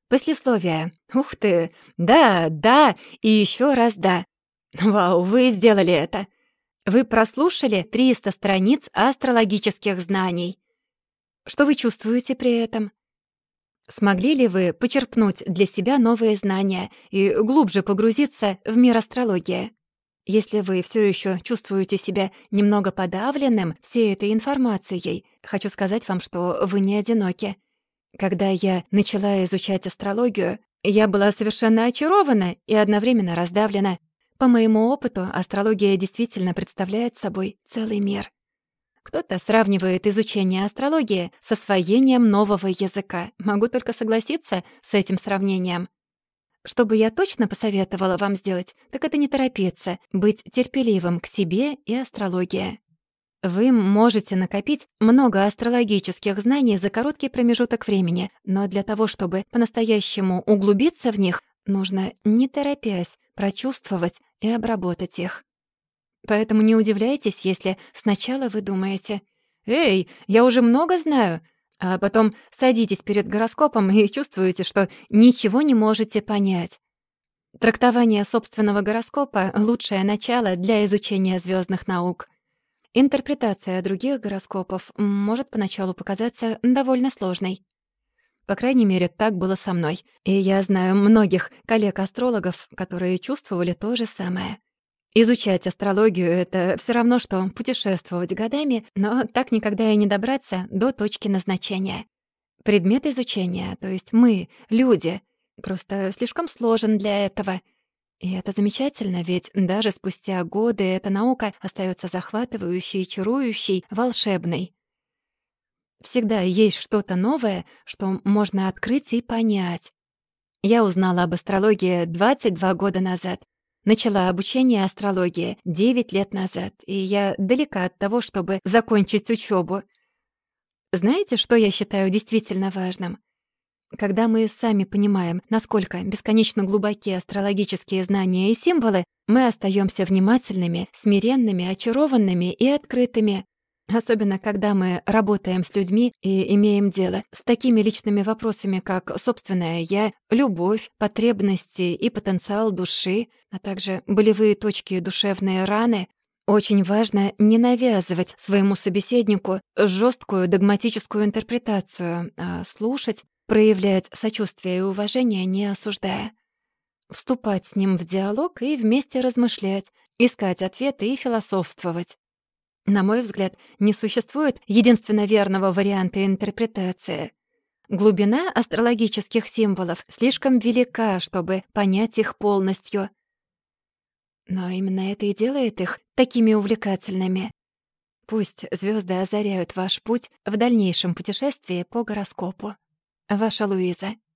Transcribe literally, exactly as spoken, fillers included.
Послесловие. Ух ты! Да, да и еще раз да. Вау, вы сделали это. Вы прослушали триста страниц астрологических знаний. Что вы чувствуете при этом? Смогли ли вы почерпнуть для себя новые знания и глубже погрузиться в мир астрологии? Если вы все еще чувствуете себя немного подавленным всей этой информацией, хочу сказать вам, что вы не одиноки. Когда я начала изучать астрологию, я была совершенно очарована и одновременно раздавлена. По моему опыту, астрология действительно представляет собой целый мир. Кто-то сравнивает изучение астрологии с освоением нового языка. Могу только согласиться с этим сравнением. Что бы я точно посоветовала вам сделать, так это не торопиться, быть терпеливым к себе и астрологии. Вы можете накопить много астрологических знаний за короткий промежуток времени, но для того, чтобы по-настоящему углубиться в них, нужно, не торопясь, прочувствовать и обработать их. Поэтому не удивляйтесь, если сначала вы думаете: «Эй, я уже много знаю», а потом садитесь перед гороскопом и чувствуете, что ничего не можете понять. Трактование собственного гороскопа — лучшее начало для изучения звездных наук. Интерпретация других гороскопов может поначалу показаться довольно сложной. По крайней мере, так было со мной. И я знаю многих коллег-астрологов, которые чувствовали то же самое. Изучать астрологию — это все равно, что путешествовать годами, но так никогда и не добраться до точки назначения. Предмет изучения, то есть мы, люди, просто слишком сложен для этого. И это замечательно, ведь даже спустя годы эта наука остается захватывающей, чарующей, волшебной. Всегда есть что-то новое, что можно открыть и понять. Я узнала об астрологии двадцать два года назад. Начала обучение астрологии девять лет назад, и я далека от того, чтобы закончить учебу. Знаете, что я считаю действительно важным? Когда мы сами понимаем, насколько бесконечно глубоки астрологические знания и символы, мы остаемся внимательными, смиренными, очарованными и открытыми. Особенно, когда мы работаем с людьми и имеем дело с такими личными вопросами, как собственное «я», любовь, потребности и потенциал души, а также болевые точки и душевные раны. Очень важно не навязывать своему собеседнику жесткую догматическую интерпретацию, а слушать, проявлять сочувствие и уважение, не осуждая. Вступать с ним в диалог и вместе размышлять, искать ответы и философствовать. На мой взгляд, не существует единственно верного варианта интерпретации. Глубина астрологических символов слишком велика, чтобы понять их полностью. Но именно это и делает их такими увлекательными. Пусть звезды озаряют ваш путь в дальнейшем путешествии по гороскопу. Ваша Луиза.